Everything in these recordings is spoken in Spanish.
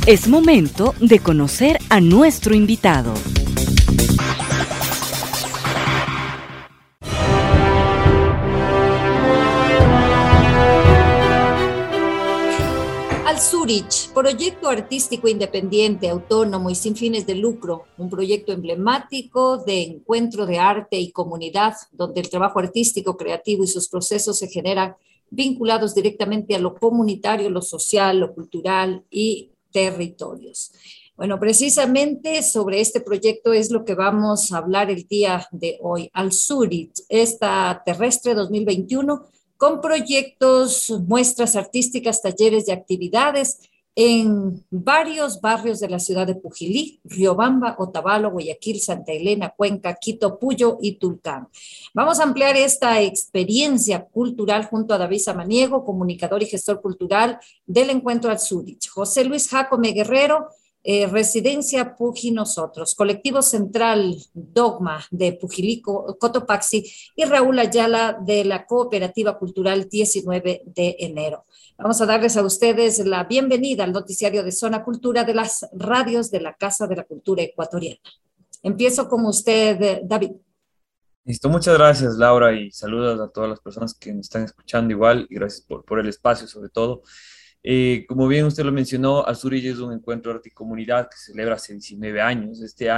Es momento de conocer a nuestro invitado. Al Zurich, proyecto artístico independiente, autónomo y sin fines de lucro, un proyecto emblemático de encuentro de arte y comunidad, donde el trabajo artístico, creativo y sus procesos se generan vinculados directamente a lo comunitario, lo social, lo cultural y territorios. Bueno, precisamente sobre este proyecto es lo que vamos a hablar el día de hoy. Al Zurich, esta terrestre 2021, con proyectos, muestras artísticas, talleres y actividades en varios barrios de la ciudad de Pujilí, Riobamba, Otavalo, Guayaquil, Santa Elena, Cuenca, Quito, Puyo y Tulcán. Vamos a ampliar esta experiencia cultural junto a David Samaniego, comunicador y gestor cultural del Encuentro al Zurich, José Luis Jacome Guerrero, Residencia Puji Nosotros, Colectivo Central Dogma de Pujilico, Cotopaxi y Raúl Ayala de la Cooperativa Cultural 19 de enero. Vamos a darles a ustedes la bienvenida al noticiario de Zona Cultura de las radios de la Casa de la Cultura Ecuatoriana. Empiezo con usted, David. Listo, muchas gracias Laura y saludos a todas las personas que nos están escuchando igual y gracias por el espacio sobre todo. Como bien usted lo mencionó, Al Zurich es un encuentro de arte y comunidad que se celebra hace 19 años.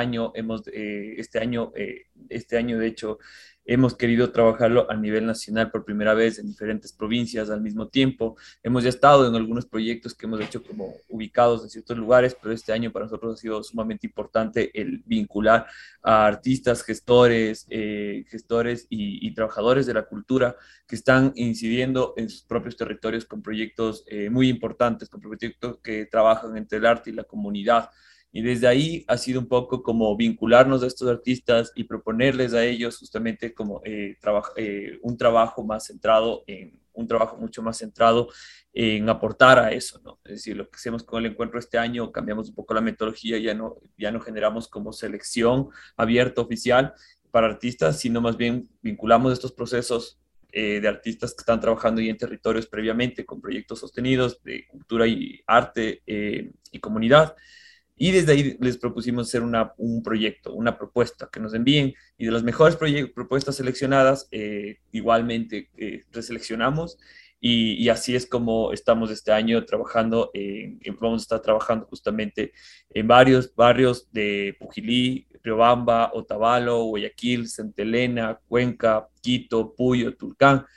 Este año de hecho hemos querido trabajarlo a nivel nacional por primera vez en diferentes provincias al mismo tiempo. Hemos ya estado en algunos proyectos que hemos hecho como ubicados en ciertos lugares, pero este año para nosotros ha sido sumamente importante el vincular a artistas, gestores y trabajadores de la cultura que están incidiendo en sus propios territorios con proyectos muy importantes, con proyectos que trabajan entre el arte y la comunidad. Y desde ahí ha sido un poco como vincularnos a estos artistas y proponerles a ellos justamente como un trabajo más centrado un trabajo mucho más centrado en aportar a eso, ¿no? Es decir, lo que hacemos con el encuentro este año, cambiamos un poco la metodología, ya no generamos como selección abierta oficial para artistas, sino más bien vinculamos estos procesos de artistas que están trabajando ya en territorios previamente con proyectos sostenidos de cultura y arte y comunidad. Y desde ahí les propusimos hacer un proyecto, una propuesta que nos envíen y de las mejores propuestas seleccionadas, igualmente preseleccionamos y así es como estamos este año trabajando, vamos a estar trabajando justamente en varios barrios de Pujilí, Riobamba, Otavalo, Guayaquil, Santa Elena, Cuenca, Quito, Puyo, Tulcán.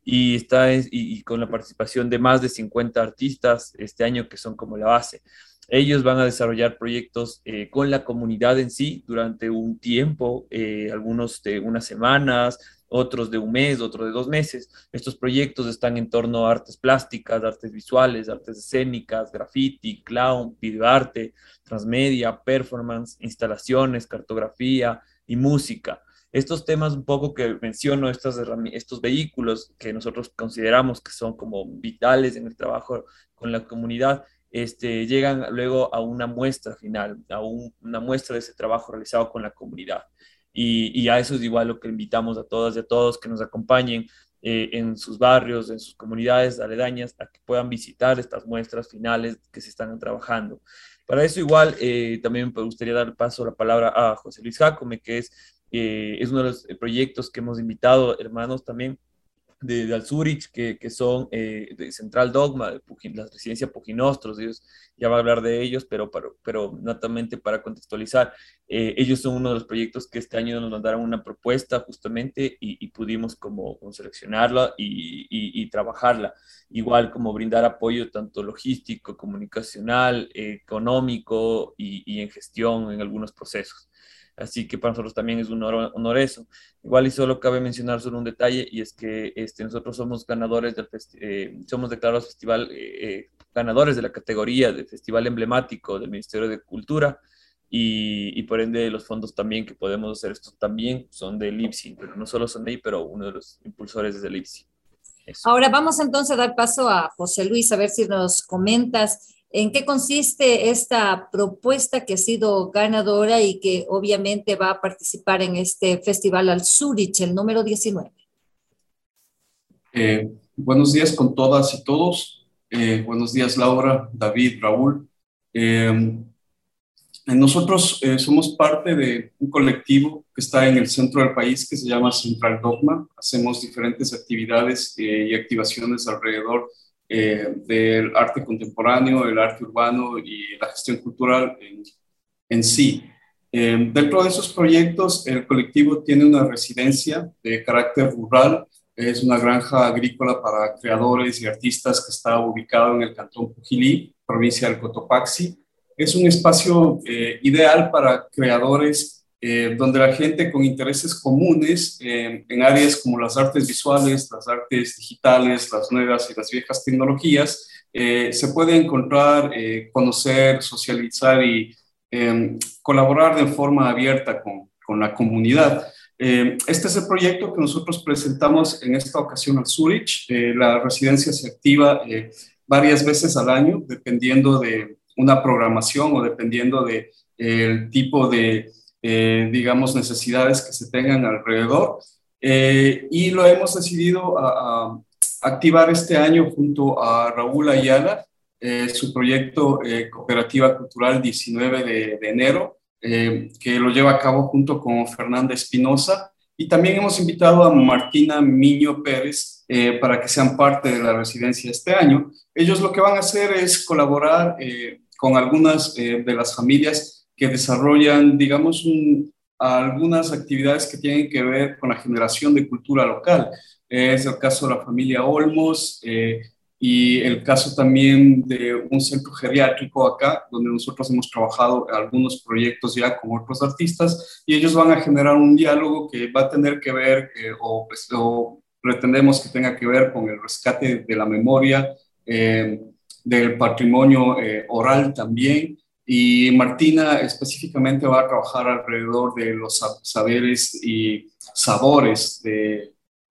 Y con la participación de más de 50 artistas este año que son como la base. Ellos van a desarrollar proyectos con la comunidad en sí durante un tiempo, algunos de unas semanas, otros de un mes, otros de 2 meses. Estos proyectos están en torno a artes plásticas, artes visuales, artes escénicas, graffiti, clown, videoarte, transmedia, performance, instalaciones, cartografía y música. Estos temas un poco que menciono, estos vehículos que nosotros consideramos que son como vitales en el trabajo con la comunidad, llegan luego a una muestra final, una muestra de ese trabajo realizado con la comunidad. Y a eso es igual lo que invitamos a todas y a todos que nos acompañen en sus barrios, en sus comunidades aledañas, a que puedan visitar estas muestras finales que se están trabajando. Para eso igual también me gustaría dar paso la palabra a José Luis Jacome, que es uno de los proyectos que hemos invitado, hermanos también, de Al Zurich, que son de Central Dogma, de la residencia Pujinostros, ellos ya va a hablar de ellos, pero natamente para contextualizar, ellos son uno de los proyectos que este año nos mandaron una propuesta justamente y pudimos como seleccionarla y trabajarla, igual como brindar apoyo tanto logístico, comunicacional, económico y en gestión en algunos procesos. Así que para nosotros también es un honor eso. Igual y solo cabe mencionar solo un detalle y es que nosotros somos ganadores somos declarados festival, ganadores de la categoría de festival emblemático del Ministerio de Cultura y por ende los fondos también que podemos hacer esto también son del IPSI, pero no solo son de ahí, pero uno de los impulsores es del IPSI. Eso. Ahora vamos entonces a dar paso a José Luis, a ver si nos comentas en qué consiste esta propuesta que ha sido ganadora y que obviamente va a participar en este Festival Al Zurich, el número 19. Buenos días con todas y todos. Buenos días, Laura, David, Raúl. Nosotros somos parte de un colectivo que está en el centro del país que se llama Central Dogma. Hacemos diferentes actividades y activaciones alrededor del arte contemporáneo, el arte urbano y la gestión cultural en sí. Dentro de esos proyectos, el colectivo tiene una residencia de carácter rural. Es una granja agrícola para creadores y artistas que está ubicado en el cantón Pujilí, provincia del Cotopaxi. Es un espacio ideal para creadores donde la gente con intereses comunes en áreas como las artes visuales, las artes digitales, las nuevas y las viejas tecnologías, se puede encontrar, conocer, socializar y colaborar de forma abierta con la comunidad. Este es el proyecto que nosotros presentamos en esta ocasión al Zurich. La residencia se activa varias veces al año, dependiendo de una programación o dependiendo del tipo de, digamos, necesidades que se tengan alrededor. Y lo hemos decidido a activar este año junto a Raúl Ayala, su proyecto Cooperativa Cultural 19 de enero, que lo lleva a cabo junto con Fernanda Espinosa. Y también hemos invitado a Martina Miño Pérez para que sean parte de la residencia este año. Ellos lo que van a hacer es colaborar con algunas de las familias que desarrollan, digamos, algunas actividades que tienen que ver con la generación de cultura local. Es el caso de la familia Olmos, y el caso también de un centro geriátrico acá, donde nosotros hemos trabajado algunos proyectos ya con otros artistas, y ellos van a generar un diálogo que va a tener que ver, o pretendemos que tenga que ver con el rescate de la memoria, del patrimonio oral también, y Martina específicamente va a trabajar alrededor de los saberes y sabores de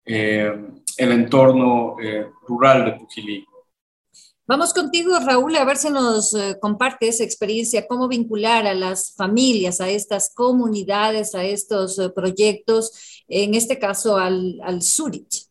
el entorno rural de Pujilí. Vamos contigo, Raúl, a ver si nos comparte esa experiencia, cómo vincular a las familias, a estas comunidades, a estos proyectos, en este caso al Zurich.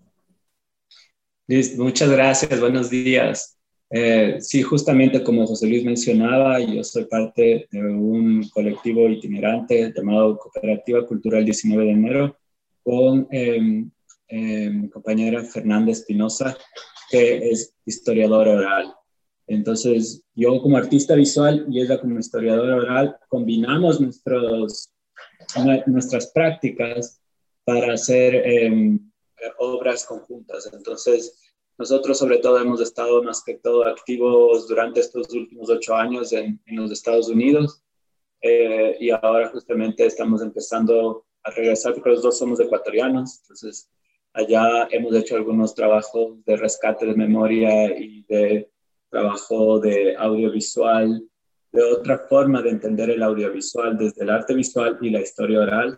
Listo, muchas gracias, buenos días. Sí, justamente como José Luis mencionaba, yo soy parte de un colectivo itinerante llamado Cooperativa Cultural 19 de enero con mi compañera Fernanda Espinosa, que es historiadora oral. Entonces, yo como artista visual y ella como historiadora oral, combinamos nuestras prácticas para hacer obras conjuntas. Entonces, nosotros sobre todo hemos estado más que todo activos durante estos últimos 8 años en los Estados Unidos, y ahora justamente estamos empezando a regresar porque los dos somos ecuatorianos. Entonces, allá hemos hecho algunos trabajos de rescate de memoria y de trabajo de audiovisual, de otra forma de entender el audiovisual desde el arte visual y la historia oral,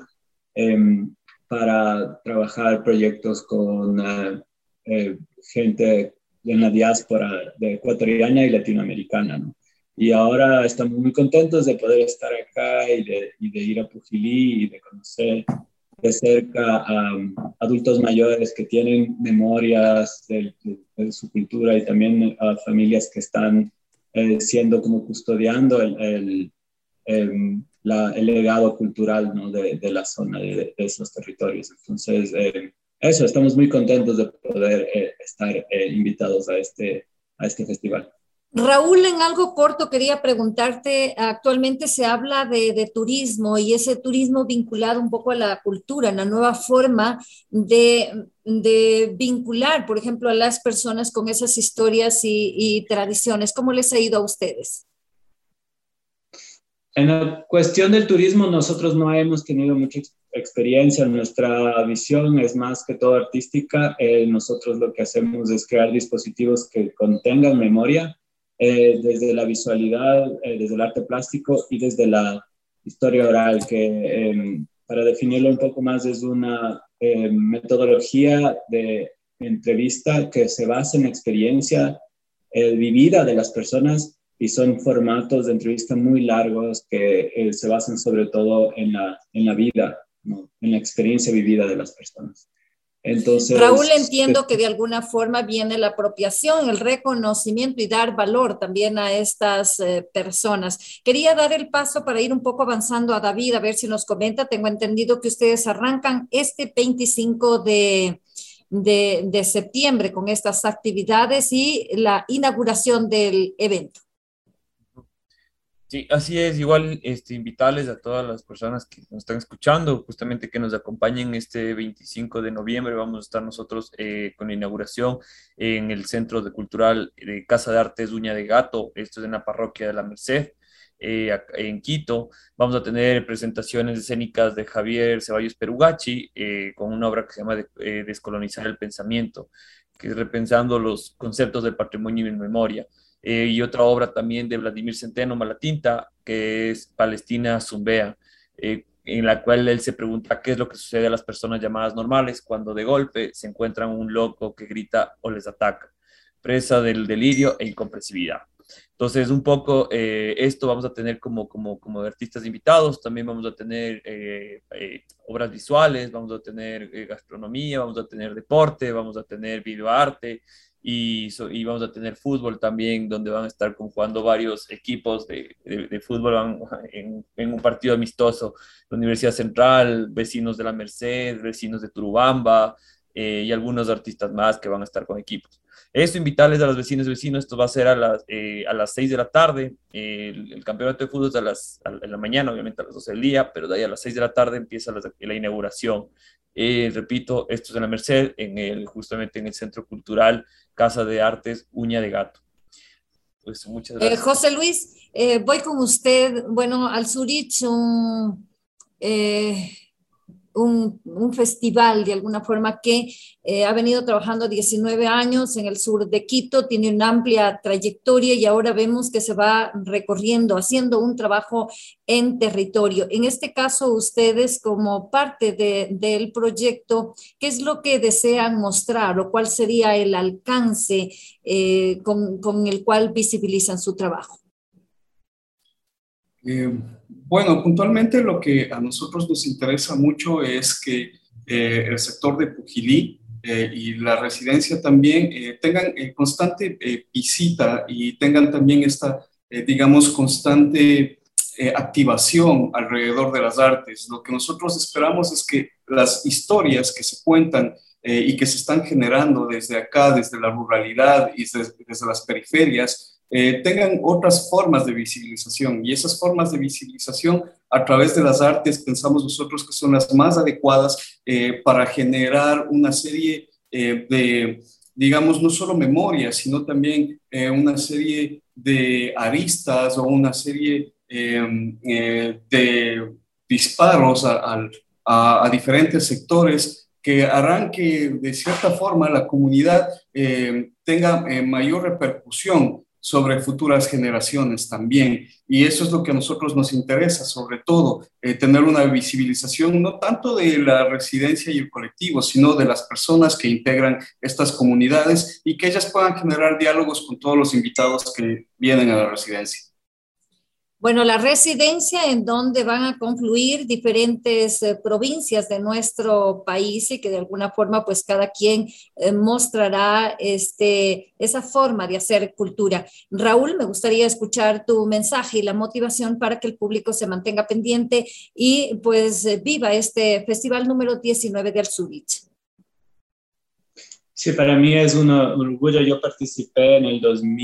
para trabajar proyectos con gente en la diáspora de ecuatoriana y latinoamericana, ¿no? Y ahora estamos muy contentos de poder estar acá y de ir a Pujilí y de conocer de cerca a adultos mayores que tienen memorias de su cultura, y también a familias que están siendo como custodiando el legado cultural, ¿no? de la zona, de esos territorios. Entonces, eso, estamos muy contentos de poder estar invitados a este festival. Raúl, en algo corto quería preguntarte, actualmente se habla de turismo y ese turismo vinculado un poco a la cultura, la nueva forma de vincular, por ejemplo, a las personas con esas historias y tradiciones. ¿Cómo les ha ido a ustedes? En la cuestión del turismo, nosotros no hemos tenido mucha experiencia. Nuestra visión es más que todo artística. Nosotros lo que hacemos es crear dispositivos que contengan memoria, desde la visualidad, desde el arte plástico y desde la historia oral, que para definirlo un poco más es una metodología de entrevista que se basa en experiencia vivida de las personas, y son formatos de entrevista muy largos que se basan sobre todo en la vida, ¿no? En la experiencia vivida de las personas. Entonces, Raúl, entiendo que de alguna forma viene la apropiación, el reconocimiento y dar valor también a estas personas. Quería dar el paso para ir un poco avanzando a David, a ver si nos comenta. Tengo entendido que ustedes arrancan este 25 de septiembre con estas actividades y la inauguración del evento. Sí, así es. Igual invitarles a todas las personas que nos están escuchando, justamente que nos acompañen este 25 de noviembre. Vamos a estar nosotros con la inauguración en el Centro Cultural de Casa de Artes Uña de Gato. Esto es en la parroquia de La Merced, en Quito. Vamos a tener presentaciones escénicas de Javier Ceballos Perugachi con una obra que se llama Descolonizar el Pensamiento, que es repensando los conceptos del patrimonio y memoria. Y otra obra también de Vladimir Centeno Malatinta, que es Palestina Zumbea, en la cual él se pregunta qué es lo que sucede a las personas llamadas normales cuando de golpe se encuentran un loco que grita o les ataca, presa del delirio e incomprensibilidad. Entonces, un poco esto vamos a tener como artistas invitados. También vamos a tener obras visuales, vamos a tener gastronomía, vamos a tener deporte, vamos a tener videoarte y vamos a tener fútbol también, donde van a estar jugando varios equipos de fútbol en un partido amistoso. La Universidad Central, vecinos de La Merced, vecinos de Turubamba y algunos artistas más que van a estar con equipos. Esto, invitarles a los vecinos y vecinos. Esto va a ser a las 6 de la tarde. El campeonato de fútbol es en la mañana, obviamente a las 12 del día, pero de ahí a las 6 de la tarde empieza la inauguración. Repito, esto es en La Merced, justamente en el Centro Cultural Casa de Artes Uña de Gato. Pues muchas gracias. José Luis, voy con usted. Bueno, al Zurich, un festival de alguna forma que ha venido trabajando 19 años en el sur de Quito, tiene una amplia trayectoria y ahora vemos que se va recorriendo, haciendo un trabajo en territorio. En este caso, ustedes como parte del proyecto, ¿qué es lo que desean mostrar o cuál sería el alcance con el cual visibilizan su trabajo? Bueno, puntualmente lo que a nosotros nos interesa mucho es que el sector de Pujilí y la residencia también tengan constante visita y tengan también esta, digamos, constante activación alrededor de las artes. Lo que nosotros esperamos es que las historias que se cuentan y que se están generando desde acá, desde la ruralidad y desde las periferias, tengan otras formas de visibilización, y esas formas de visibilización a través de las artes pensamos nosotros que son las más adecuadas para generar una serie de, digamos, no solo memorias, sino también una serie de aristas o una serie de disparos a diferentes sectores que harán que de cierta forma la comunidad tenga mayor repercusión sobre futuras generaciones también. Y eso es lo que a nosotros nos interesa, sobre todo, tener una visibilización no tanto de la residencia y el colectivo, sino de las personas que integran estas comunidades y que ellas puedan generar diálogos con todos los invitados que vienen a la residencia. Bueno, la residencia en donde van a confluir diferentes provincias de nuestro país y que de alguna forma pues cada quien mostrará esa forma de hacer cultura. Raúl, me gustaría escuchar tu mensaje y la motivación para que el público se mantenga pendiente y pues viva este festival número 19 de Al-Zurich. Sí, para mí es un orgullo. Yo participé en el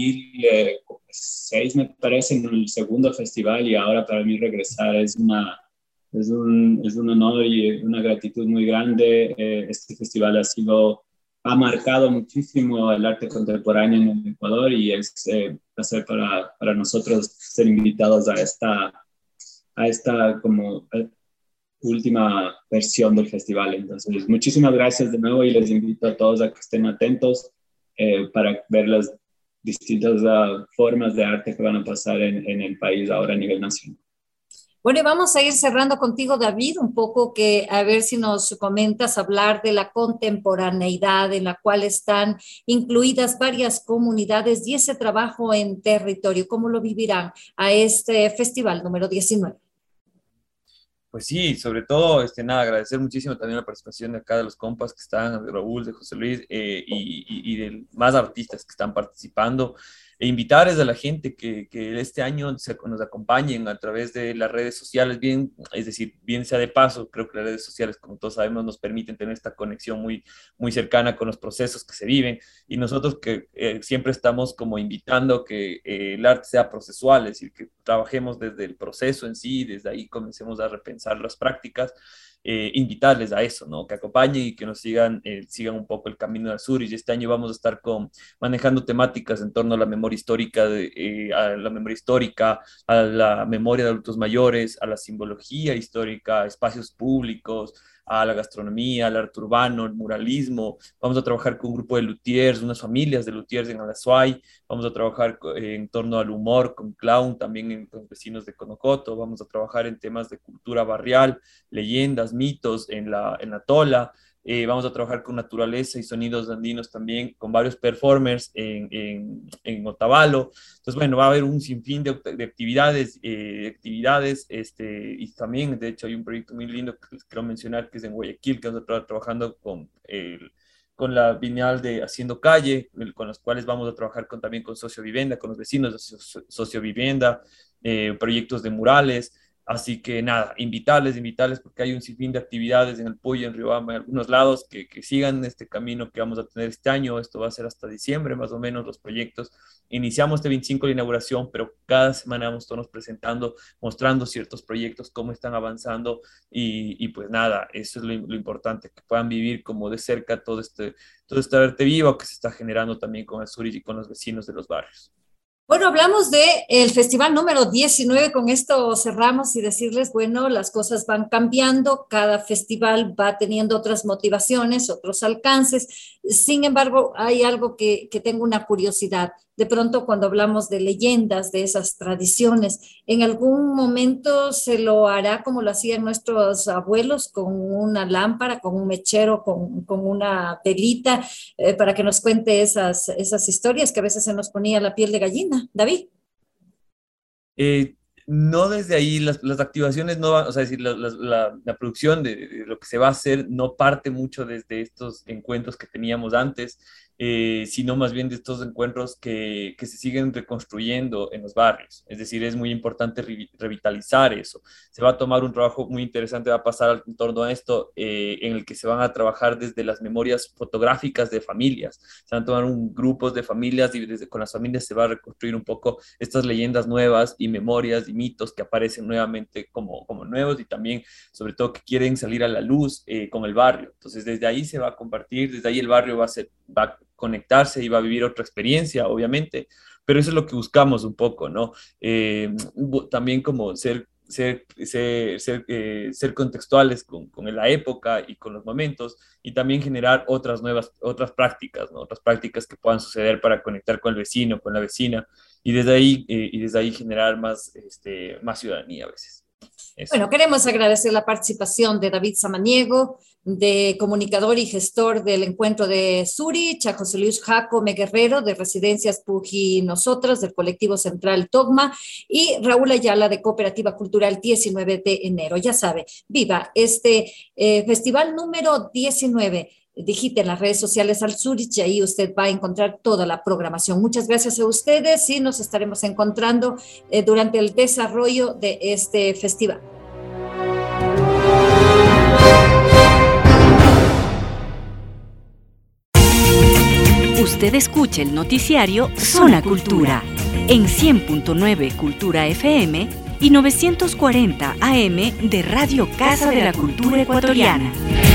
2006, me parece, en el segundo festival, y ahora para mí regresar es un honor y una gratitud muy grande. Este festival ha marcado muchísimo el arte contemporáneo en el Ecuador, y es placer para nosotros ser invitados a esta como última versión del festival. Entonces, muchísimas gracias de nuevo y les invito a todos a que estén atentos para ver las distintas formas de arte que van a pasar en el país ahora a nivel nacional. Bueno, y vamos a ir cerrando contigo, David, un poco que a ver si nos comentas hablar de la contemporaneidad en la cual están incluidas varias comunidades y ese trabajo en territorio. ¿Cómo lo vivirán a este festival número 19? Pues sí, sobre todo, agradecer muchísimo también la participación de acá de los compas que están, de Raúl, de José Luis, y de más artistas que están participando, e invitarles a la gente que este año nos acompañen a través de las redes sociales, bien, es decir, bien sea de paso, creo que las redes sociales, como todos sabemos, nos permiten tener esta conexión muy, muy cercana con los procesos que se viven, y nosotros que siempre estamos como invitando que el arte sea procesual, es decir, que trabajemos desde el proceso en sí, desde ahí comencemos a repensar las prácticas, invitarles a eso, ¿no? Que acompañen y que nos sigan un poco el camino del sur. Y este año vamos a estar manejando temáticas en torno a la memoria histórica, a la memoria de adultos mayores, a la simbología histórica, a espacios públicos, a la gastronomía, al arte urbano, el muralismo. Vamos a trabajar con un grupo de luthiers, unas familias de luthiers en Alazuay. Vamos a trabajar en torno al humor, con clown, también con vecinos de Conocoto. Vamos a trabajar en temas de cultura barrial, leyendas, mitos en la Tola. Vamos a trabajar con naturaleza y sonidos andinos también, con varios performers en Otavalo. Entonces, bueno, va a haber un sinfín de actividades, y también, de hecho, hay un proyecto muy lindo que les quiero mencionar, que es en Guayaquil, que vamos a estar trabajando con la Bienal de Haciendo Calle, con los cuales vamos a trabajar también con Sociovivienda, con los vecinos de Sociovivienda, proyectos de murales. Así que nada, invitarles, porque hay un sinfín de actividades en el Puy, en Riobamba, en algunos lados, que sigan este camino que vamos a tener este año. Esto va a ser hasta diciembre, más o menos, los proyectos. Iniciamos este 25 la inauguración, pero cada semana vamos todos presentando, mostrando ciertos proyectos, cómo están avanzando, y pues nada, eso es lo importante, que puedan vivir como de cerca todo este arte vivo que se está generando también con el sur y con los vecinos de los barrios. Bueno, hablamos del festival número 19, con esto cerramos y decirles, bueno, las cosas van cambiando, cada festival va teniendo otras motivaciones, otros alcances. Sin embargo, hay algo que tengo una curiosidad. De pronto, cuando hablamos de leyendas, de esas tradiciones, ¿en algún momento se lo hará como lo hacían nuestros abuelos, con una lámpara, con un mechero, con una velita, para que nos cuente esas historias que a veces se nos ponía la piel de gallina? David. No desde ahí, las activaciones no van, o sea, es decir, la producción de lo que se va a hacer no parte mucho desde estos encuentros que teníamos antes, sino más bien de estos encuentros que se siguen reconstruyendo en los barrios. Es decir, es muy importante revitalizar eso. Se va a tomar un trabajo muy interesante, va a pasar en torno a esto, en el que se van a trabajar desde las memorias fotográficas de familias. Se van a tomar grupos de familias, y con las familias se va a reconstruir un poco estas leyendas nuevas y memorias y mitos que aparecen nuevamente como nuevos, y también, sobre todo, que quieren salir a la luz con el barrio. Entonces, desde ahí se va a compartir, desde ahí el barrio va a conectarse y va a vivir otra experiencia, obviamente, pero eso es lo que buscamos un poco, ¿no? También como ser contextuales con la época y con los momentos, y también generar otras prácticas, ¿no? Otras prácticas que puedan suceder para conectar con el vecino, con la vecina, y desde ahí generar más ciudadanía a veces. Eso. Bueno, queremos agradecer la participación de David Samaniego, de comunicador y gestor del Encuentro de Zurich, a José Luis Jacome Guerrero, de Residencias Puji Nosotras, del colectivo Central Togma, y Raúl Ayala, de Cooperativa Cultural 19 de enero. Ya sabe, viva este festival número 19. Digite en las redes sociales al Zurich y ahí usted va a encontrar toda la programación. Muchas gracias a ustedes y nos estaremos encontrando durante el desarrollo de este festival. Usted escucha el noticiario Zona Cultura en 100.9 Cultura FM y 940 AM de Radio Casa de la Cultura Ecuatoriana.